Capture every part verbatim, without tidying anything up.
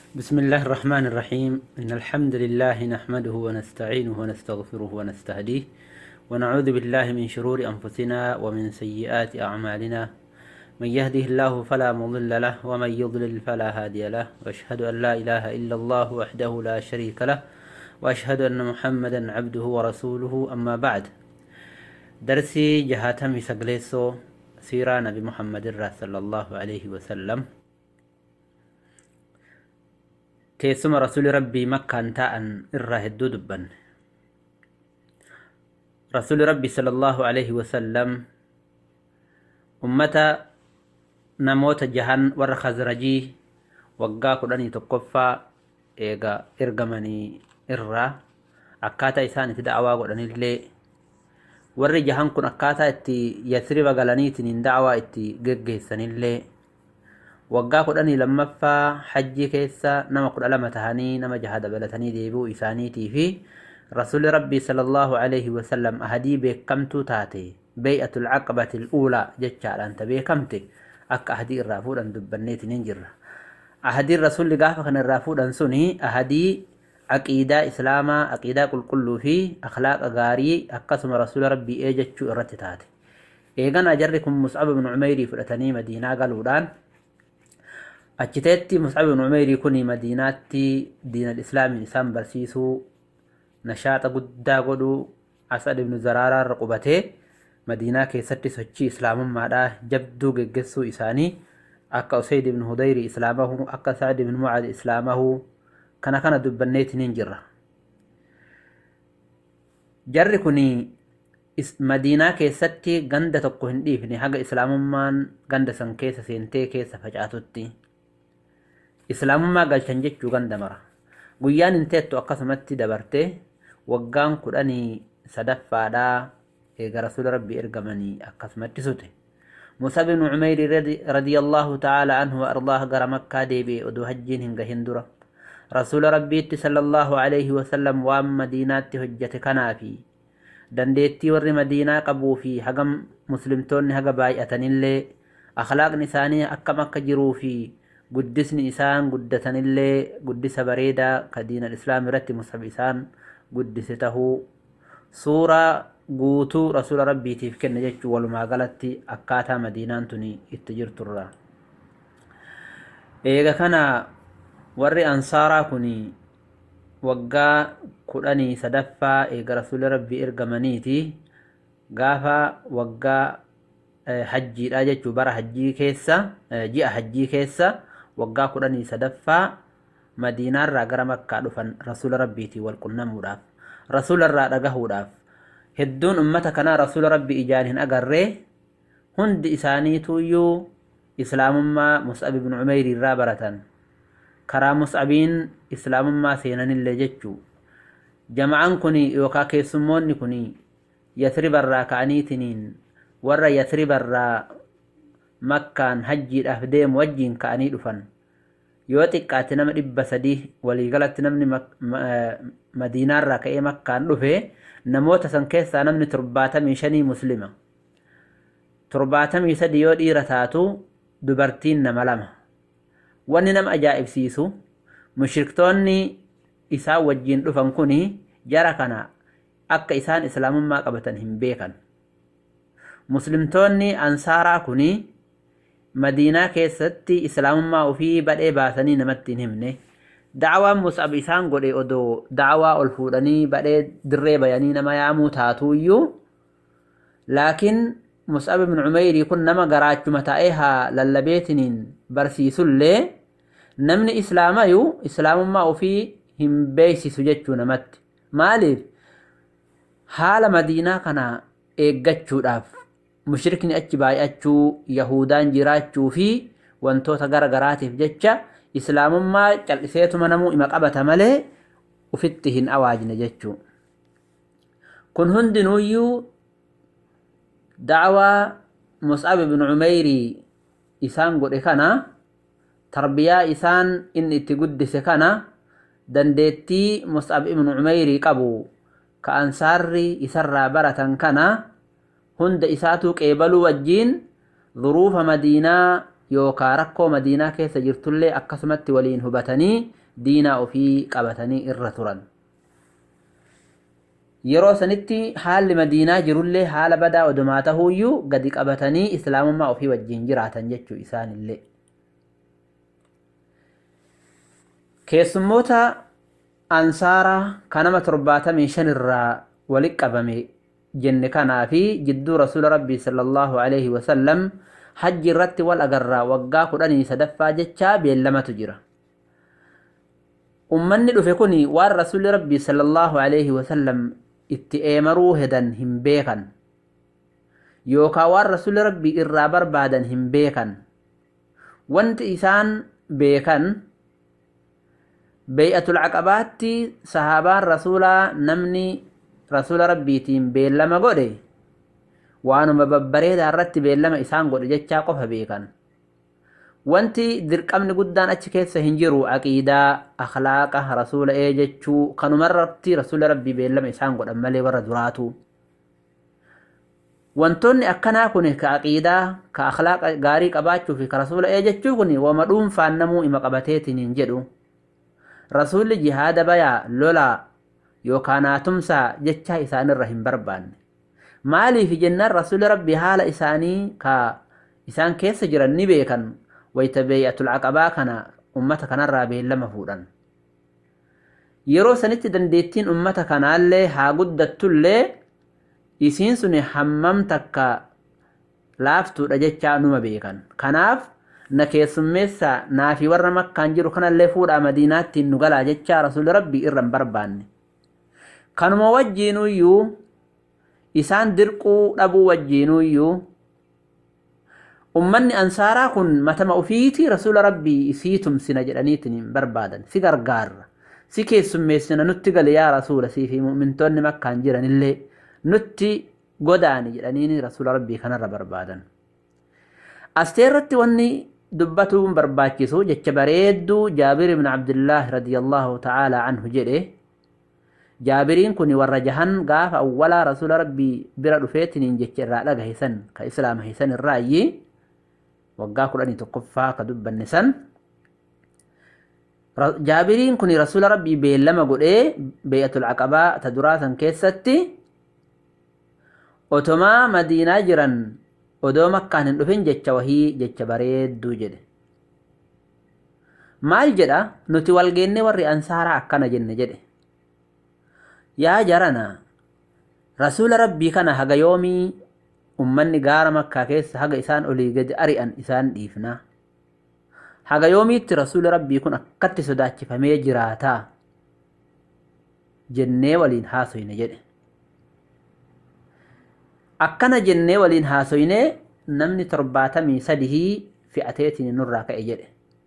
بسم الله الرحمن الرحيم إن الحمد لله نحمده ونستعينه ونستغفره ونستهديه ونعوذ بالله من شرور أنفسنا ومن سيئات أعمالنا من يهده الله فلا مضل له ومن يضلل فلا هادي له وأشهد أن لا إله إلا الله وحده لا شريك له وأشهد أن محمدا عبده ورسوله أما بعد درسي جهاتم سقليسو سيرة نبي محمد صلى الله عليه وسلم teessuma rasuuli rabbii makkaan ta'an irraa hedduu dubbanne. Rasuuli rabbii sallallahu alaihi wasallam ummata namoota jahan warra khazrajii waggaa kudhanii tokkoffaa eega ergamanii irraa akkaataa isaan itti da'awaa godhanillee warri jahan kun akkaataa itti Yasriba galaniitiin da'awaa itti geggeessanillee waggaa kudhanii lammaffaa hajjii keessa nama kudha lama tahanii nama jaha dabalatanii deebi'uu isaaniitii fi rasuuli rabbii sallallahu alaihi wasallam ahadii beekamtuu taate bay'atul aqabatil uulaa jechaadhaan ta beekamte akka ahadii irraa fuudhan dubbanneetiin hin jirra. Ahadiin rasuulli gaafa kana irraa fuudhan suni ahadii aqiidaa islaamaa aqiidaa qulqulluu fi akhlaaqa gaarii akkasuma rasuuli rabbii eejechuu irratti taate. Eeganaa jarri kun Mus'ab ibn Umeyrii fudhatanii Madiinaa galuudhaan achiteetti Mus'ab ibn Umeyrii kuni Madiinaatti diina islaamin isaan barsiisuu nashaaxa guddaa godhuu Asad ibn Zaraaraa irra qubatee Madiinaa keessatti sochii islaamummaadhaa jabduu geggeessuu isaanii akka Usayd ibn Hudayri islaamahu akka Sa'd ibn Mu'adh islaamahu kana kana dubbanneetiin hin jirra. Jarri kuni Madiinaa keessatti ganda tokko hin dhiifne haga islaamummaan ganda san keessa seentee keessa facaatutti. Islaamummaa galchan jechuu ganda mara. Guyyaan inteettu akkasumatti dabarte waggaan kudhanii sadaffaadhaa eega rasuula rabbii ergamanii akkasumatti sute. Mus'ab ibn Umeyri radiyallahu ta'ala anhu wa ardaah gara Makkaa deebi'e oduu hajjiin hin gahin dura. Rasuula rabbiitti sallallahu alaihi wasallam waan Madiinaatti hojjete kanaafi dandeettii warri Madiinaa qabuu fi hagam muslimtoonni haga baay'atanillee akhlaaqni isaanii akkam akka jiruu fi guddisni isaan guddatanillee guddisa bareedaa ka diina islaam irratti Mus'ab isaan guddise tahuu suuraa guutuu rasuula rabbiitiif kenne jechuu walumaa galatti akkaataa Madiinaan tuni itti jirturra. Eega kana warri ansaaraa kuni waggaa kudhanii sadaffaa eega rasuula rabbii ergamaniiti gaafa waggaa hajjiidha jechuu bara hajjii keessa ji'a hajjii keessa waggaa kudhanii sadaffaa Madiinaarraa gara Makkaa dhufan rasuula rabbiitii wal qunnamuudhaaf rasuularraa dhagahuudhaaf hedduun ummata kanaa rasuula rabbii ijaan hin agarree hundi isaaniituyyuu islaamummaa Mus'ab ibn Umeyrii irraa baratan karaa Mus'abiin islaamummaa seenanillee jechuu jama'aan kuni yookaa keessummoonni kuni Yasribarraa ka'aniitiniin warra Yasribarraa Makkaan hajjiidhaaf deemu wajjiin ka'anii dhufan yoo xiqqaate nama dhibba sadii waliigalatti namni Madiinaarraa ka'ee Makkaan dhufe namoota san keessaa namni torbaatamii shanii muslima torbaatamii sadii yoo dhiira taatu dubartiin nama lama. Wanni nama ajaa'ibsiisu mushriktoonni isaan wajjiin dhufan kuni jara kana akka isaan islaamummaa qabatan hin beekan. Muslimtoonni ansaaraa kuni Madiinaa keessatti islaamummaa ofii badhee baasanii namatti hin himne. Da'awaan Mus'ab isaan godhe odoo da'awaa ol fuudhanii badhee dirree bayanii nama yaamuu taatuuyyuu laakiin Mus'ab ibn Umeyrii kun nama garaachuma ta'ee haa lallabeetiniin barsiisullee namni islaamayu islaamummaa ofii hin beeksisu jechuu namatti. Maaliif haala Madiinaa kana eeggachuudhaaf mushrikni achi baay'achuu Yahudaan jiraachuu fi wantoota gara garaatiif jecha islaamummaa cal'iseetuma namuu ima qabata malee ufitti hin awaajne jechuu. Kun hundinuuyyuu da'awaa Mus'ab ibn Umeyrii isaan godhe kana tarbiyaa isaan inni itti guddise kana dandeettii Mus'ab ibn Umeyrii qabu ka ansaarri isarraa baratan kana hunda isaatu qeebaluu wajjiin dhuruufa Madiinaa yookaan rakkoo madiinaa keessa jirtullee akkasumatti waliin hubatanii diinaa ofii qabatanii irra turan. Yeroo sanitti haalli madiinaa jirullee haala badaa odumaa tahuuyyuu gadi qabatanii islaamummaa ofii wajjin jiraatan jechuu isaanillee. Keessummoota ansaaraa kanama torbaatamii shan irraa walitti qabame jenne kanaa fi jidduu rasuula rabbii sallallahu alaihi wasallam hajji irratti wal agarraa waggaa kudhanii sadaffaa jechaa beellamatu jira. Ummanni dhufe kuni waan rasuulli rabbii sallallahu alaihi wasallam itti eemaruu hedan hin beekan yookaan waan rasuulli rabbii irraa barbaadan hin beekan. Wanti isaan beekan bay'atul aqabaatti sahaabaan rasuulaa namni rasuula rabbiitiin beellama godhe waanuma babbareedaa irratti beellama isaan godhe jechaa qofa beekan. Wanti dirqamni guddaan achi keessa hin jiru aqiidaa akhlaaqa rasuula ee jechuu kanumarratti rasuula rabbii beellama isaan godhan malee warra duraatu. Wantoonni akkanaa kun ka aqiidaa ka akhlaaqa gaarii qabaachuu fi ka rasuula ee jechuu kun wama dhuunfaan namuu ima qabateetiin hin jedhu. Rasuulli jihaada bayaa lolaa yookaan tumsaa jechaa isaanirra hin barbaanne. Maaliif jennaan rasuulli rabbii haala isaanii ka isaan keessa jiran ni beekan wayta bay'atul aqabaa kana ummata kanarraa beellama fuudhan. Yeroo sanitti dandeettiin ummata kanaallee haa guddattullee isiin suni hammam takka laaftuudha jechaa numa beekan. Kanaaf na keessummeessa naafi warra makkaan jiru kanallee fuudhaa madiinaatti nu galaa jechaa rasuulli rabbii irra hin barbaanne. Kanuma wajjiinuyyuu isaan dirquu dhabuu wajjiinuyyuu ummanni ansaaraa kun matama ofiitii rasuula rabbii isii tumsina jedhaniitiin hin barbaadan. Si gargaarra si keessummeessina nutti gali yaa rasuula sii fi mu'mintoonni makkaan jiranillee nutti godaani jedhaniini rasuula rabbii kanarra barbaadan. Asteerratti wanni dubbatuun barbaachisu jecha bareedduu Jaabir ibn Abdullah radiyallahu ta'ala anhu jedhe. Jaabiriin kun warra jahan gaafa awwalaa rasuula rabbii bira dhufeetiin jecha irraa dhagahe san ka islaama hisan irraayyii waggaa kudhanii tokkoffaa ka dubbanne san. Jaabiriin kun rasuula rabbii beellama godhee bay'atul aqabaa ta duraa san keessatti otomaa madiinaa jiran odoo makkaan hin dhufin jecha wahii jecha bareedduu jedhe. Maal jedha nuti walgeenne warri ansaaraa akkana jenne jedhe. Yaa jarana rasuula rabbii kana haga yoomii ummanni gaara makkaa keessa haga isaan olii gadi ari'an isaan dhiifna. Haga yoomiitti rasuula rabbii kun akkatti sodaachifamee jiraataa jennee waliin haasoyne jedhe. Akkana jennee waliin haasoyne namni torbaatamii sadihii fi'ateetiin nurraa ka'e jedhe.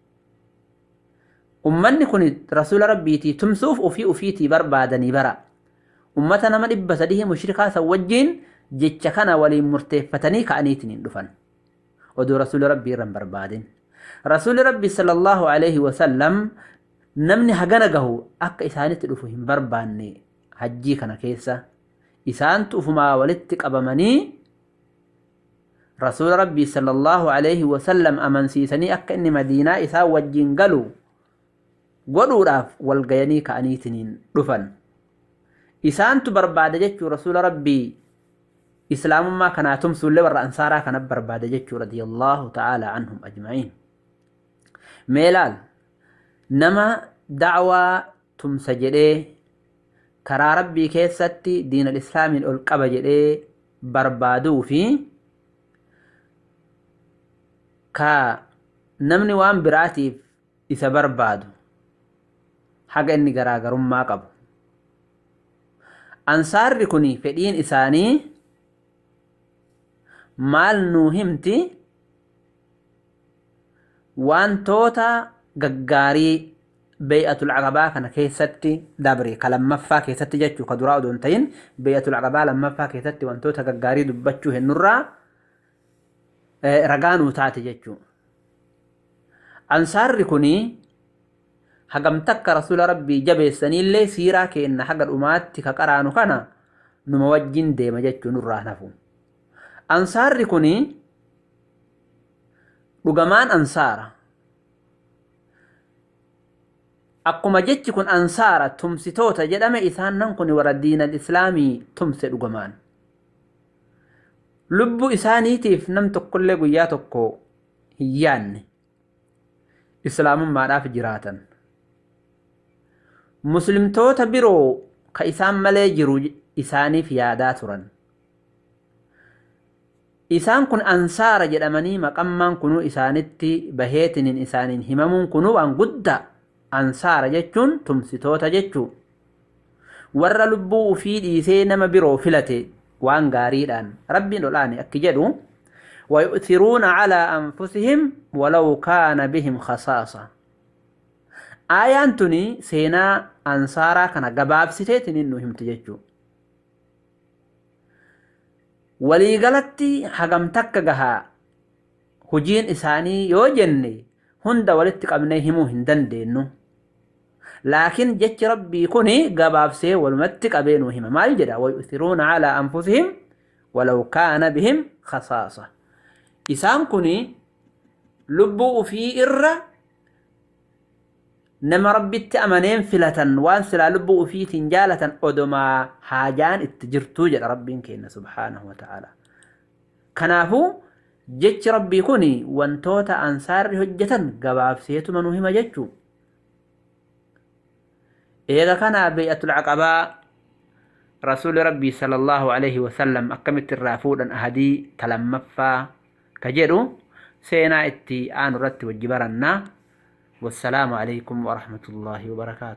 Ummanni kun rasuula rabbiitii tumsuuf ofii ofiitii barbaadanii bara. Ummata nama dhibba sadihii mushrikaa san wajjiin jecha kana waliin murteeffatanii ka'aniitiin hin dhufan. Oduu rasuula rabbii irra hin barbaadin. Rasuulli rabbii sallallahu alaihi wasallam namni hagana gahu akka isaanitti dhufu hin barbaanne hajjii kana keessa. Isaantu ufumaa walitti qabamanii rasuula rabbii sallallahu alaihi wasallam amansiisanii akka inni madiinaa isaa wajjiin galu godhuudhaaf walgayanii ka'aniitiin dhufan. Isaantu barbaada jechuu rasuula rabbii islaamummaa kanaa tumsuullee warra ansaaraa kana barbaada jechuu radiyallahu ta'ala anhum ajma'iin. Meelaal nama da'waa tumsa jedhee karaa rabbii keessatti diinal islaamiin ol qaba jedhee barbaaduu fi ka namni waan biraatiif isa barbaadu haga inni garaagarummaa qabu. Ansaarri kun fedhiin isaanii maal nuu himti wantoota gaggaarii bay'atul aqabaa kana keessatti dabre ka lammaffaa keessatti jechuu ka duraa odoon ta'in bay'atul aqabaa lammaffaa keessatti wantoota gaggaarii dubbachuu hennurraa ragaa nuu taate jechuu. Ansaarri kun hagam takka rasuula rabbii jabeessaniillee siiraa keenna haga dhumaatti ka qaraanu kana numa wajjin deema jechuu nurraa nafu. Ansaarri kun dhugamaan ansaara akkuma jechi kun ansaara tumsitoota jedhame isaan nan kun warra diin al-islaamii tumse dhugamaan lubbu isaaniitiif nam tokkollee guyyaa tokko hin yaanne islaamummaadhaaf jiraatan muslimtoota biroo ka isaan malee jiru isaaniif yaadaa turan isaan kun ansaara jedhamanii maqammaan kunuu isaanitti baheetiniin isaaniin himamuun kunuu waan guddaa ansaara jechuun tumsitoota jechuu warra lubbuu ufii dhiisee nama biroo filate waan gaariidhaan rabbiin olaane akki jedhu ويؤثرون على أنفسهم ولو كان بهم خصاصة آيان تني سينا أنصارا كان قباب ستيتن إنه هم تججو ولي قلتي حقم تكقها هجين إساني يوجني هند ولتك أبنيهمو هندن دينو لكن جج ربي كوني قباب سي والمتك أبينوهما ما الجدا ويؤثرون على أنفسهم ولو كان بهم خصاصة إسان كوني لبو في إرّا نما ربي تأمنين فلة وانسلا لبو في تنجالة أدما حاجان اتجرتو جل ربي كينا سبحانه وتعالى كنافو جج ربي كوني وانتوتا أنصار هجة قباب سيتو منوهما ججو إذا كان بيئة العقبة رسول ربي صلى الله عليه وسلم أكمت الرافود أن أهدي تلمفا كجدو سينا اتي آن رت وجبرنا والسلام عليكم ورحمة الله وبركاته.